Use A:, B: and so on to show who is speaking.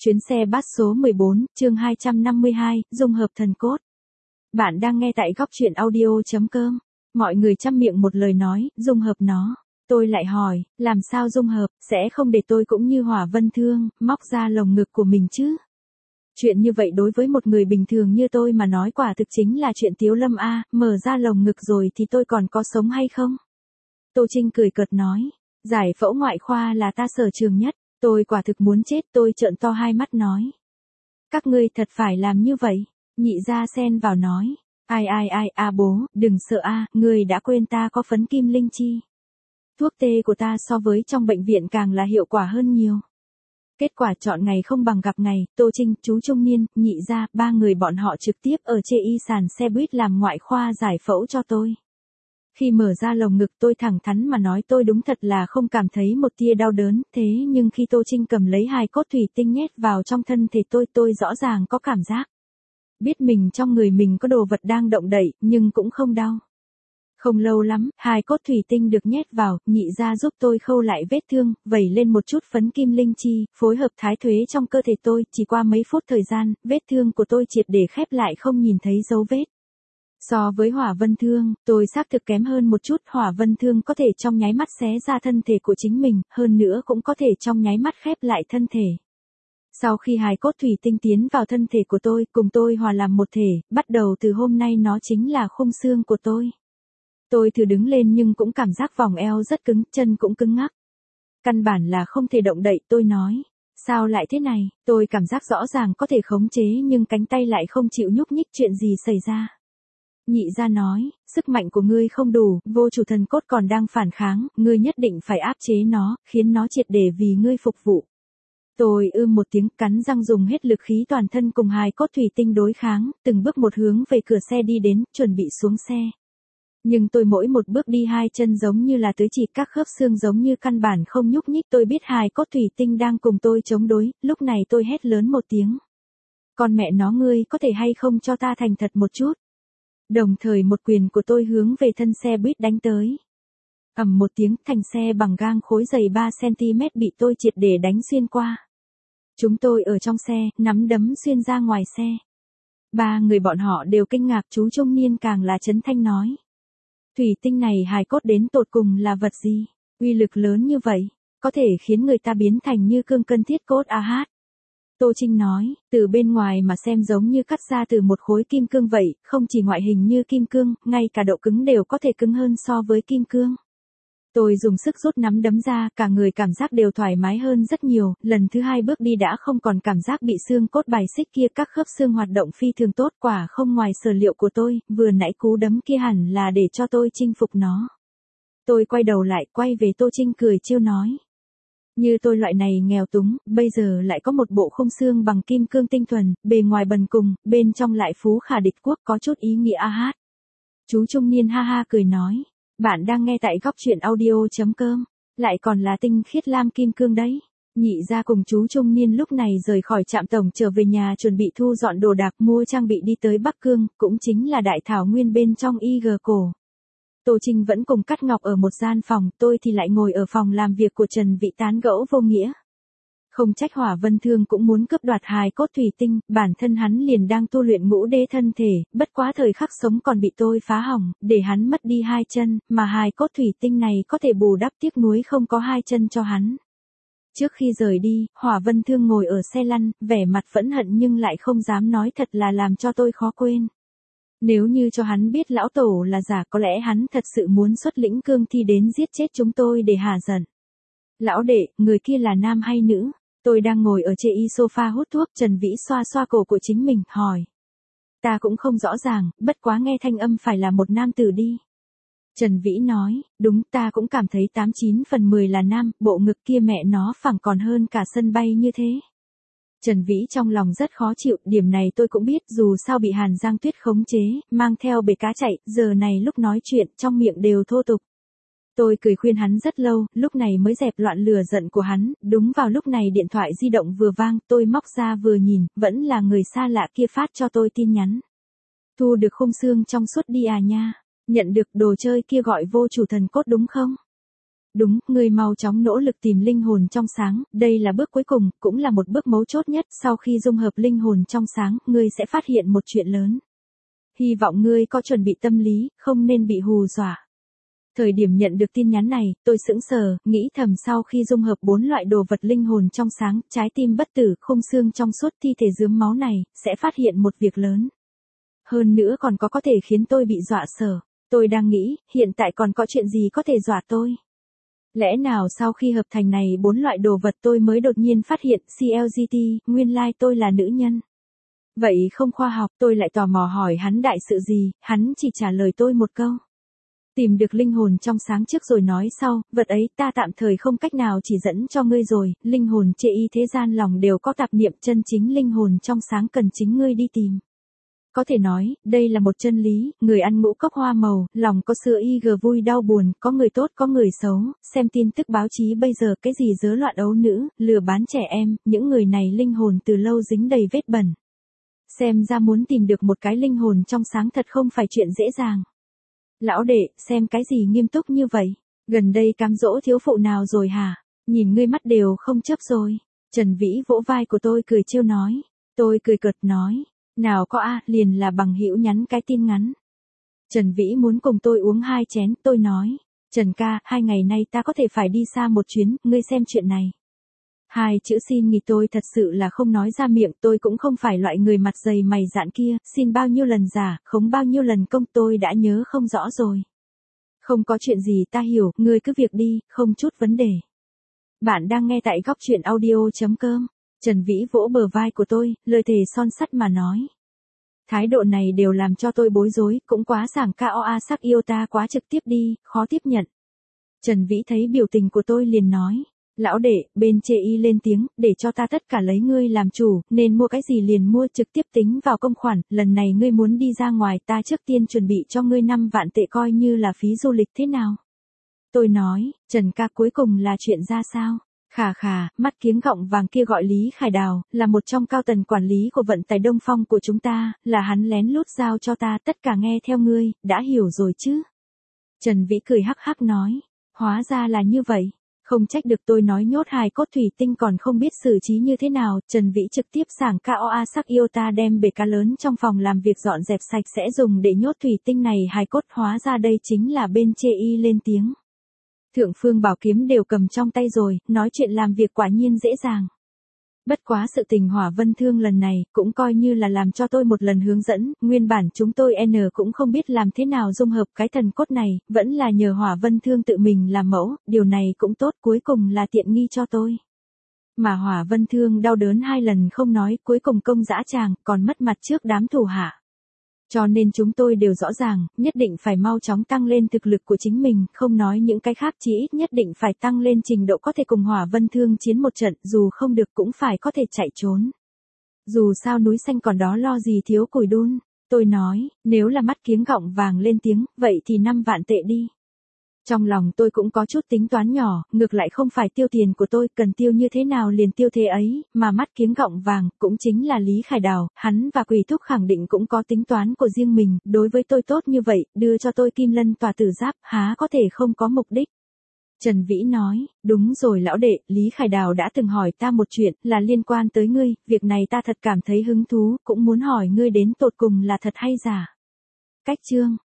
A: Chuyến xe bus số 14, chương 252, dung hợp thần cốt. Bạn đang nghe tại góc truyện audio.com. Mọi người chăm miệng một lời nói, dung hợp nó. Tôi lại hỏi, làm sao dung hợp, sẽ không để tôi cũng như Hỏa Vân Thương, móc ra lồng ngực của mình chứ? Chuyện như vậy đối với một người bình thường như tôi mà nói quả thực chính là chuyện tiếu lâm a, mở ra lồng ngực rồi thì tôi còn có sống hay không? Tô Trinh cười cợt nói, giải phẫu ngoại khoa là ta sở trường nhất. Tôi quả thực muốn chết, tôi trợn to hai mắt nói. Các ngươi thật phải làm như vậy. Nhị gia xen vào nói. Ai bố, đừng sợ ngươi đã quên ta có phấn kim linh chi. Thuốc tê của ta so với trong bệnh viện càng là hiệu quả hơn nhiều. Kết quả chọn ngày không bằng gặp ngày, Tô Trinh, chú Trung Niên, nhị gia, ba người bọn họ trực tiếp ở chê y sàn xe buýt làm ngoại khoa giải phẫu cho tôi. Khi mở ra lồng ngực tôi thẳng thắn mà nói tôi đúng thật là không cảm thấy một tia đau đớn, thế nhưng khi Tô Trinh cầm lấy hài cốt thủy tinh nhét vào trong thân thể tôi rõ ràng có cảm giác. Biết mình trong người mình có đồ vật đang động đậy, nhưng cũng không đau. Không lâu lắm, hài cốt thủy tinh được nhét vào, nhị gia giúp tôi khâu lại vết thương, vẩy lên một chút phấn kim linh chi, phối hợp thái thuế trong cơ thể tôi, chỉ qua mấy phút thời gian, vết thương của tôi triệt để khép lại không nhìn thấy dấu vết. So với Hỏa Vân Thương, tôi xác thực kém hơn một chút, Hỏa Vân Thương có thể trong nháy mắt xé ra thân thể của chính mình, hơn nữa cũng có thể trong nháy mắt khép lại thân thể. Sau khi hài cốt thủy tinh tiến vào thân thể của tôi, cùng tôi hòa làm một thể, bắt đầu từ hôm nay nó chính là khung xương của tôi. Tôi thử đứng lên nhưng cũng cảm giác vòng eo rất cứng, chân cũng cứng ngắc. Căn bản là không thể động đậy, tôi nói. Sao lại thế này, tôi cảm giác rõ ràng có thể khống chế nhưng cánh tay lại không chịu nhúc nhích, chuyện gì xảy ra. Nhị gia nói, sức mạnh của ngươi không đủ, vô chủ thần cốt còn đang phản kháng, ngươi nhất định phải áp chế nó, khiến nó triệt để vì ngươi phục vụ. Tôi một tiếng, cắn răng dùng hết lực khí toàn thân cùng hài cốt thủy tinh đối kháng, từng bước một hướng về cửa xe đi đến, chuẩn bị xuống xe. Nhưng tôi mỗi một bước đi hai chân giống như là tưới chỉ, các khớp xương giống như căn bản không nhúc nhích, tôi biết hài cốt thủy tinh đang cùng tôi chống đối, lúc này tôi hét lớn một tiếng. Con mẹ nó, ngươi có thể hay không cho ta thành thật một chút? Đồng thời một quyền của tôi hướng về thân xe buýt đánh tới. Ầm một tiếng, thành xe bằng gang khối dày 3cm bị tôi triệt để đánh xuyên qua. Chúng tôi ở trong xe, nắm đấm xuyên ra ngoài xe. Ba người bọn họ đều kinh ngạc, chú Trung Niên càng là chấn thanh nói. Thủy tinh này hài cốt đến tột cùng là vật gì? Uy lực lớn như vậy, có thể khiến người ta biến thành như cương cân thiết cốt hát. Tô Trinh nói, từ bên ngoài mà xem giống như cắt ra từ một khối kim cương vậy, không chỉ ngoại hình như kim cương, ngay cả độ cứng đều có thể cứng hơn so với kim cương. Tôi dùng sức rút nắm đấm ra, cả người cảm giác đều thoải mái hơn rất nhiều, lần thứ hai bước đi đã không còn cảm giác bị xương cốt bài xích kia, các khớp xương hoạt động phi thường tốt, quả không ngoài sở liệu của tôi, vừa nãy cú đấm kia hẳn là để cho tôi chinh phục nó. Tôi quay đầu lại, quay về Tô Trinh cười trêu nói. Như tôi loại này nghèo túng, bây giờ lại có một bộ khung xương bằng kim cương tinh thuần, bề ngoài bần cùng, bên trong lại phú khả địch quốc, có chút ý nghĩa hát. Chú Trung Niên ha ha cười nói, bạn đang nghe tại góc truyện audio.com, lại còn là tinh khiết lam kim cương đấy. Nhị gia cùng chú Trung Niên lúc này rời khỏi trạm tổng trở về nhà chuẩn bị thu dọn đồ đạc, mua trang bị đi tới Bắc Cương, cũng chính là đại thảo nguyên bên trong IG cổ. Tô Trinh vẫn cùng Cát Ngọc ở một gian phòng, tôi thì lại ngồi ở phòng làm việc của Trần Vĩ tán gẫu vô nghĩa. Không trách Hỏa Vân Thương cũng muốn cướp đoạt hài cốt thủy tinh, bản thân hắn liền đang tu luyện ngũ đế thân thể, bất quá thời khắc sống còn bị tôi phá hỏng, để hắn mất đi hai chân, mà hài cốt thủy tinh này có thể bù đắp tiếc nuối không có hai chân cho hắn. Trước khi rời đi, Hỏa Vân Thương ngồi ở xe lăn, vẻ mặt phẫn hận nhưng lại không dám nói thật là làm cho tôi khó quên. Nếu như cho hắn biết lão tổ là giả, có lẽ hắn thật sự muốn xuất lĩnh cương thi đến giết chết chúng tôi để hả giận. Lão đệ, người kia là nam hay nữ? Tôi đang ngồi ở trên sofa hút thuốc, Trần Vĩ xoa xoa cổ của chính mình, hỏi. Ta cũng không rõ ràng, bất quá nghe thanh âm phải là một nam tử đi. Trần Vĩ nói, đúng, ta cũng cảm thấy 89/10 là nam, bộ ngực kia mẹ nó phẳng còn hơn cả sân bay như thế. Trần Vĩ trong lòng rất khó chịu, điểm này tôi cũng biết, dù sao bị Hàn Giang Tuyết khống chế, mang theo bể cá chạy, giờ này lúc nói chuyện, trong miệng đều thô tục. Tôi cười khuyên hắn rất lâu, lúc này mới dẹp loạn lửa giận của hắn, đúng vào lúc này điện thoại di động vừa vang, tôi móc ra vừa nhìn, vẫn là người xa lạ kia phát cho tôi tin nhắn. Thu được khung xương trong suốt đi à nha, nhận được đồ chơi kia gọi vô chủ thần cốt đúng không? Đúng, ngươi mau chóng nỗ lực tìm linh hồn trong sáng, đây là bước cuối cùng, cũng là một bước mấu chốt nhất, sau khi dung hợp linh hồn trong sáng, ngươi sẽ phát hiện một chuyện lớn. Hy vọng ngươi có chuẩn bị tâm lý, không nên bị hù dọa. Thời điểm nhận được tin nhắn này, tôi sững sờ, nghĩ thầm sau khi dung hợp 4 loại đồ vật linh hồn trong sáng, trái tim bất tử, khung xương trong suốt, thi thể rướm máu này, sẽ phát hiện một việc lớn. Hơn nữa còn có thể khiến tôi bị dọa sợ. Tôi đang nghĩ, hiện tại còn có chuyện gì có thể dọa tôi? Lẽ nào sau khi hợp thành này 4 loại đồ vật tôi mới đột nhiên phát hiện CLGT, nguyên lai tôi là nữ nhân. Vậy không khoa học, tôi lại tò mò hỏi hắn đại sự gì, hắn chỉ trả lời tôi một câu. Tìm được linh hồn trong sáng trước rồi nói sau, vật ấy ta tạm thời không cách nào chỉ dẫn cho ngươi rồi, linh hồn chê y thế gian lòng đều có tạp niệm, chân chính linh hồn trong sáng cần chính ngươi đi tìm. Có thể nói, đây là một chân lý, người ăn ngũ cốc hoa màu, lòng có xưa y gờ vui đau buồn, có người tốt có người xấu, xem tin tức báo chí bây giờ cái gì rối loạn ấu nữ, lừa bán trẻ em, những người này linh hồn từ lâu dính đầy vết bẩn. Xem ra muốn tìm được một cái linh hồn trong sáng thật không phải chuyện dễ dàng. Lão đệ, xem cái gì nghiêm túc như vậy? Gần đây cám dỗ thiếu phụ nào rồi hả? Nhìn ngươi mắt đều không chấp rồi. Trần Vĩ vỗ vai của tôi cười trêu nói. Tôi cười cợt nói. Nào có liền là bằng hữu nhắn cái tin ngắn. Trần Vĩ muốn cùng tôi uống 2 chén, tôi nói. Trần ca, 2 ngày nay ta có thể phải đi xa một chuyến, ngươi xem chuyện này. 2 chữ xin nghỉ tôi thật sự là không nói ra miệng, tôi cũng không phải loại người mặt dày mày dạn kia, xin bao nhiêu lần giả, không bao nhiêu lần công tôi đã nhớ không rõ rồi. Không có chuyện gì ta hiểu, ngươi cứ việc đi, không chút vấn đề. Bạn đang nghe tại góc truyện audio.com. Trần Vĩ vỗ bờ vai của tôi, lời thề son sắt mà nói. Thái độ này đều làm cho tôi bối rối, cũng quá sảng KOA sắc yêu ta quá trực tiếp đi, khó tiếp nhận. Trần Vĩ thấy biểu tình của tôi liền nói. Lão đệ, bên chê y lên tiếng, để cho ta tất cả lấy ngươi làm chủ, nên mua cái gì liền mua trực tiếp tính vào công khoản, lần này ngươi muốn đi ra ngoài ta trước tiên chuẩn bị cho ngươi 5 vạn tệ coi như là phí du lịch thế nào. Tôi nói, Trần ca cuối cùng là chuyện ra sao? Khà khà, mắt kiếng gọng vàng kia gọi Lý Khải Đào, là một trong cao tầng quản lý của vận tải Đông Phong của chúng ta, là hắn lén lút giao cho ta, tất cả nghe theo ngươi, đã hiểu rồi chứ? Trần Vĩ cười hắc hắc nói, hóa ra là như vậy. Không trách được tôi nói nhốt hài cốt thủy tinh còn không biết xử trí như thế nào, Trần Vĩ trực tiếp sảng KOA sắc yêu ta đem bể cá lớn trong phòng làm việc dọn dẹp sạch sẽ dùng để nhốt thủy tinh này hài cốt, hóa ra đây chính là bên chê y lên tiếng. Thượng Phương Bảo Kiếm đều cầm trong tay rồi, nói chuyện làm việc quả nhiên dễ dàng. Bất quá sự tình Hỏa Vân Thương lần này, cũng coi như là làm cho tôi một lần hướng dẫn, nguyên bản chúng tôi cũng không biết làm thế nào dung hợp cái thần cốt này, vẫn là nhờ Hỏa Vân Thương tự mình làm mẫu, điều này cũng tốt, cuối cùng là tiện nghi cho tôi. Mà Hỏa Vân Thương đau đớn 2 lần không nói, cuối cùng công dã tràng, còn mất mặt trước đám thủ hạ. Cho nên chúng tôi đều rõ ràng, nhất định phải mau chóng tăng lên thực lực của chính mình, không nói những cái khác chỉ ít nhất định phải tăng lên trình độ có thể cùng Hỏa Vân Thương chiến một trận, dù không được cũng phải có thể chạy trốn. Dù sao núi xanh còn đó lo gì thiếu củi đun, tôi nói, nếu là mắt kiếng gọng vàng lên tiếng, vậy thì 5 vạn tệ đi. Trong lòng tôi cũng có chút tính toán nhỏ, ngược lại không phải tiêu tiền của tôi, cần tiêu như thế nào liền tiêu thế ấy, mà mắt kiếng gọng vàng, cũng chính là Lý Khải Đào, hắn và Quỷ Thúc khẳng định cũng có tính toán của riêng mình, đối với tôi tốt như vậy, đưa cho tôi Kim Lân tòa tử giáp, há có thể không có mục đích. Trần Vĩ nói, đúng rồi lão đệ, Lý Khải Đào đã từng hỏi ta một chuyện, là liên quan tới ngươi, việc này ta thật cảm thấy hứng thú, cũng muốn hỏi ngươi đến tột cùng là thật hay giả. Cách chương